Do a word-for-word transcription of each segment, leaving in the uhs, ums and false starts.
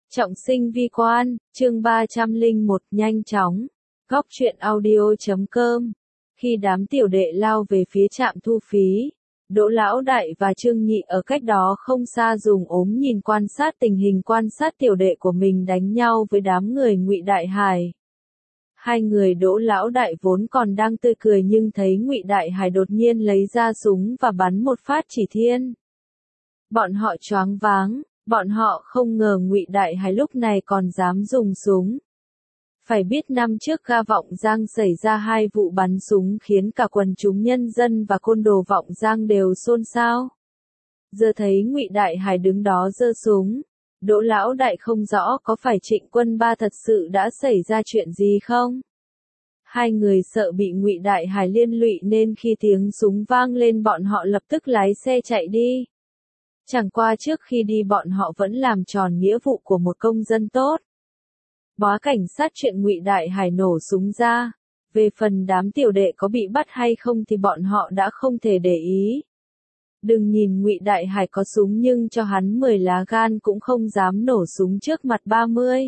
Trọng sinh vi quan, chương ba trăm lẻ một nhanh chóng. Góc truyện audio chấm com. Khi đám tiểu đệ lao về phía trạm thu phí, Đỗ Lão Đại và Trương Nhị ở cách đó không xa dùng ốm nhìn quan sát tình hình quan sát tiểu đệ của mình đánh nhau với đám người Ngụy Đại Hải. Hai người Đỗ Lão Đại vốn còn đang tươi cười nhưng thấy Ngụy Đại Hải đột nhiên lấy ra súng và bắn một phát chỉ thiên. Bọn họ choáng váng. Bọn họ không ngờ Ngụy Đại Hải lúc này còn dám dùng súng. Phải biết năm trước ga Vọng Giang xảy ra hai vụ bắn súng khiến cả quần chúng nhân dân và côn đồ Vọng Giang đều xôn xao. Giờ thấy Ngụy Đại Hải đứng đó giơ súng, Đỗ Lão Đại không rõ có phải Trịnh Quân Ba thật sự đã xảy ra chuyện gì không? Hai người sợ bị Ngụy Đại Hải liên lụy nên khi tiếng súng vang lên bọn họ lập tức lái xe chạy đi. Chẳng qua trước khi đi bọn họ vẫn làm tròn nghĩa vụ của một công dân tốt. Báo cảnh sát chuyện Ngụy Đại Hải nổ súng ra. Về phần đám tiểu đệ có bị bắt hay không thì bọn họ đã không thể để ý. Đừng nhìn Ngụy Đại Hải có súng nhưng cho hắn mười lá gan cũng không dám nổ súng trước mặt ba mươi,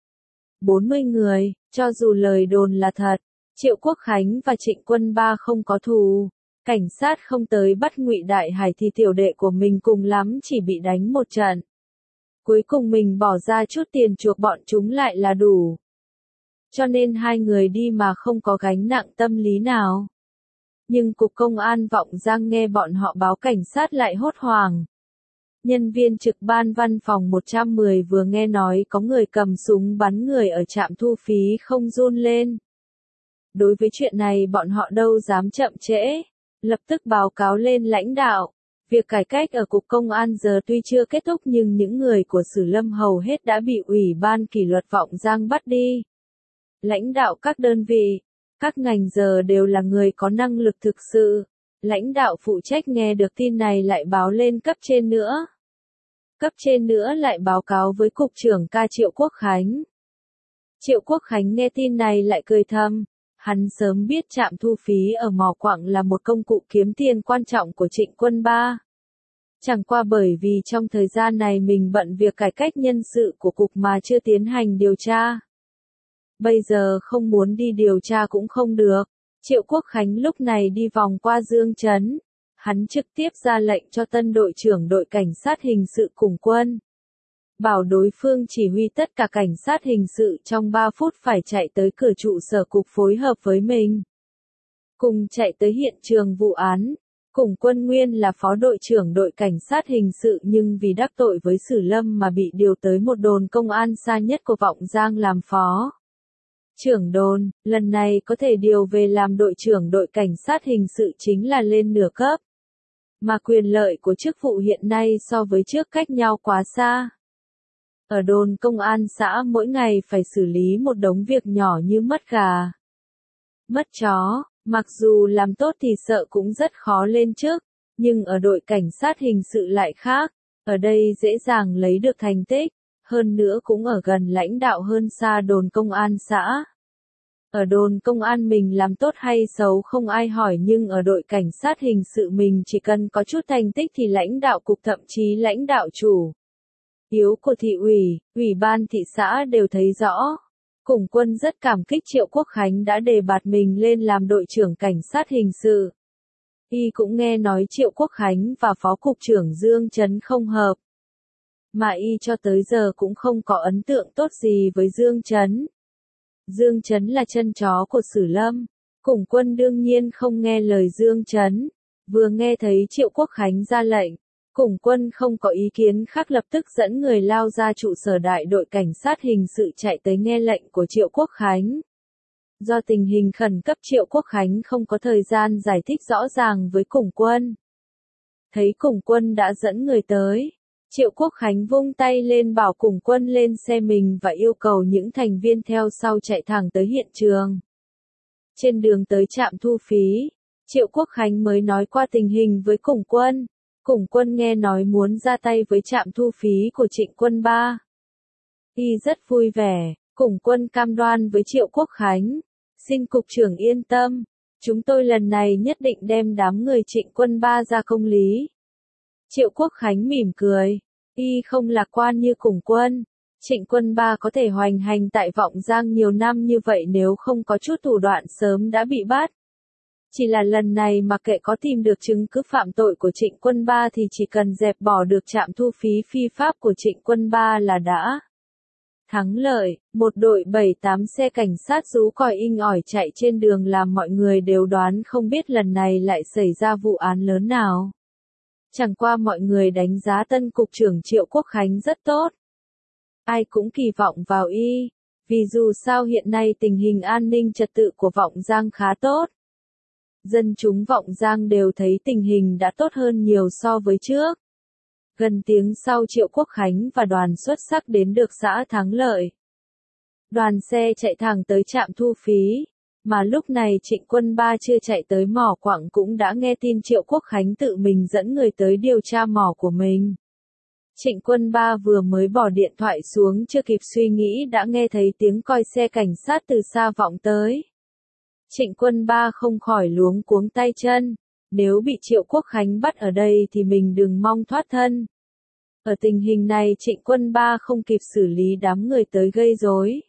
bốn mươi người, cho dù lời đồn là thật. Triệu Quốc Khánh và Trịnh Quân Ba không có thù. Cảnh sát không tới bắt Ngụy Đại Hải thì tiểu đệ của mình cùng lắm chỉ bị đánh một trận. Cuối cùng mình bỏ ra chút tiền chuộc bọn chúng lại là đủ. Cho nên hai người đi mà không có gánh nặng tâm lý nào. Nhưng Cục Công an Vọng Giang nghe bọn họ báo cảnh sát lại hốt hoảng. Nhân viên trực ban văn phòng một trăm mười vừa nghe nói có người cầm súng bắn người ở trạm thu phí không run lên. Đối với chuyện này bọn họ đâu dám chậm trễ. Lập tức báo cáo lên lãnh đạo. Việc cải cách ở Cục Công an giờ tuy chưa kết thúc nhưng những người của Sử Lâm hầu hết đã bị Ủy ban kỷ luật Vọng Giang bắt đi. Lãnh đạo các đơn vị, các ngành giờ đều là người có năng lực thực sự. Lãnh đạo phụ trách nghe được tin này lại báo lên cấp trên nữa. Cấp trên nữa lại báo cáo với Cục trưởng ca Triệu Quốc Khánh. Triệu Quốc Khánh nghe tin này lại cười thầm. Hắn sớm biết trạm thu phí ở mỏ quặng là một công cụ kiếm tiền quan trọng của Trịnh Quân Ba. Chẳng qua bởi vì trong thời gian này mình bận việc cải cách nhân sự của cục mà chưa tiến hành điều tra. Bây giờ không muốn đi điều tra cũng không được. Triệu Quốc Khánh lúc này đi vòng qua Dương Trấn. Hắn trực tiếp ra lệnh cho tân đội trưởng đội cảnh sát hình sự cùng quân. Bảo đối phương chỉ huy tất cả cảnh sát hình sự trong ba phút phải chạy tới cửa trụ sở cục phối hợp với mình. Cùng chạy tới hiện trường vụ án. Cùng Quân nguyên là phó đội trưởng đội cảnh sát hình sự nhưng vì đắc tội với Sử Lâm mà bị điều tới một đồn công an xa nhất của Vọng Giang làm phó. Trưởng đồn, lần này có thể điều về làm đội trưởng đội cảnh sát hình sự chính là lên nửa cấp. Mà quyền lợi của chức vụ hiện nay so với trước cách nhau quá xa. Ở đồn công an xã mỗi ngày phải xử lý một đống việc nhỏ như mất gà, mất chó, mặc dù làm tốt thì sợ cũng rất khó lên chức, nhưng ở đội cảnh sát hình sự lại khác, ở đây dễ dàng lấy được thành tích, hơn nữa cũng ở gần lãnh đạo hơn xa đồn công an xã. Ở đồn công an mình làm tốt hay xấu không ai hỏi nhưng ở đội cảnh sát hình sự mình chỉ cần có chút thành tích thì lãnh đạo cục thậm chí lãnh đạo chủ yếu của thị ủy, ủy ban thị xã đều thấy rõ. Cùng quân rất cảm kích Triệu Quốc Khánh đã đề bạt mình lên làm đội trưởng cảnh sát hình sự. Y cũng nghe nói Triệu Quốc Khánh và phó cục trưởng Dương Trấn không hợp. Mà Y cho tới giờ cũng không có ấn tượng tốt gì với Dương Trấn. Dương Trấn là chân chó của Sử Lâm. Cùng quân đương nhiên không nghe lời Dương Trấn. Vừa nghe thấy Triệu Quốc Khánh ra lệnh. Cùng quân không có ý kiến khác lập tức dẫn người lao ra trụ sở đại đội cảnh sát hình sự chạy tới nghe lệnh của Triệu Quốc Khánh. Do tình hình khẩn cấp Triệu Quốc Khánh không có thời gian giải thích rõ ràng với cùng quân. Thấy cùng quân đã dẫn người tới. Triệu Quốc Khánh vung tay lên bảo cùng quân lên xe mình và yêu cầu những thành viên theo sau chạy thẳng tới hiện trường. Trên đường tới trạm thu phí, Triệu Quốc Khánh mới nói qua tình hình với cùng quân. Cùng quân nghe nói muốn ra tay với trạm thu phí của Trịnh Quân Ba. Y rất vui vẻ, cùng quân cam đoan với Triệu Quốc Khánh. Xin cục trưởng yên tâm, chúng tôi lần này nhất định đem đám người Trịnh Quân Ba ra công lý. Triệu Quốc Khánh mỉm cười, y không lạc quan như cùng quân. Trịnh Quân Ba có thể hoành hành tại Vọng Giang nhiều năm như vậy nếu không có chút thủ đoạn sớm đã bị bắt. Chỉ là lần này mà kệ có tìm được chứng cứ phạm tội của Trịnh Quân Ba thì chỉ cần dẹp bỏ được trạm thu phí phi pháp của Trịnh Quân Ba là đã thắng lợi. Một đội bảy tám xe cảnh sát rú còi inh ỏi chạy trên đường làm mọi người đều đoán không biết lần này lại xảy ra vụ án lớn nào. Chẳng qua mọi người đánh giá tân cục trưởng Triệu Quốc Khánh rất tốt. Ai cũng kỳ vọng vào y, vì dù sao hiện nay tình hình an ninh trật tự của Vọng Giang khá tốt. Dân chúng Vọng Giang đều thấy tình hình đã tốt hơn nhiều so với trước. Gần tiếng sau Triệu Quốc Khánh và đoàn xuất sắc đến được xã Thắng Lợi. Đoàn xe chạy thẳng tới trạm thu phí, mà lúc này Trịnh Quân Ba chưa chạy tới mỏ quặng cũng đã nghe tin Triệu Quốc Khánh tự mình dẫn người tới điều tra mỏ của mình. Trịnh Quân Ba vừa mới bỏ điện thoại xuống chưa kịp suy nghĩ đã nghe thấy tiếng còi xe cảnh sát từ xa vọng tới. Trịnh Quân Ba không khỏi luống cuống tay chân, nếu bị Triệu Quốc Khánh bắt ở đây thì mình đừng mong thoát thân. Ở tình hình này Trịnh Quân Ba không kịp xử lý đám người tới gây rối.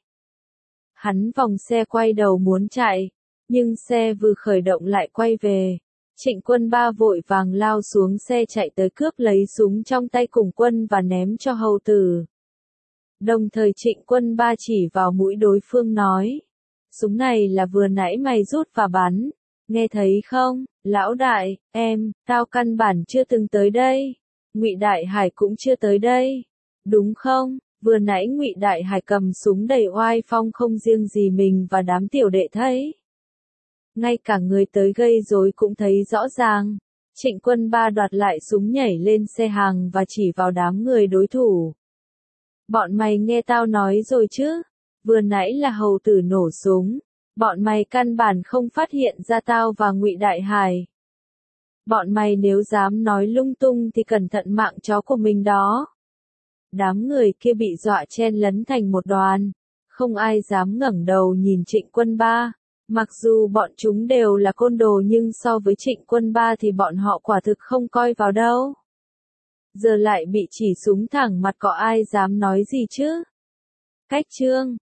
Hắn vòng xe quay đầu muốn chạy, nhưng xe vừa khởi động lại quay về. Trịnh Quân Ba vội vàng lao xuống xe chạy tới cướp lấy súng trong tay cùng quân và ném cho hầu tử. Đồng thời Trịnh Quân Ba chỉ vào mũi đối phương nói. Súng này là vừa nãy mày rút và bắn, nghe thấy không, lão đại, em, tao căn bản chưa từng tới đây, Ngụy Đại Hải cũng chưa tới đây, đúng không, vừa nãy Ngụy Đại Hải cầm súng đầy oai phong không riêng gì mình và đám tiểu đệ thấy. Ngay cả người tới gây rối cũng thấy rõ ràng, Trịnh Quân Ba đoạt lại súng nhảy lên xe hàng và chỉ vào đám người đối thủ. Bọn mày nghe tao nói rồi chứ? Vừa nãy là hầu tử nổ súng, bọn mày căn bản không phát hiện ra tao và Ngụy Đại Hải. Bọn mày nếu dám nói lung tung thì cẩn thận mạng chó của mình đó. Đám người kia bị dọa chen lấn thành một đoàn, không ai dám ngẩng đầu nhìn Trịnh Quân Ba. Mặc dù bọn chúng đều là côn đồ nhưng so với Trịnh Quân Ba thì bọn họ quả thực không coi vào đâu. Giờ lại bị chỉ súng thẳng mặt có ai dám nói gì chứ? Cách chương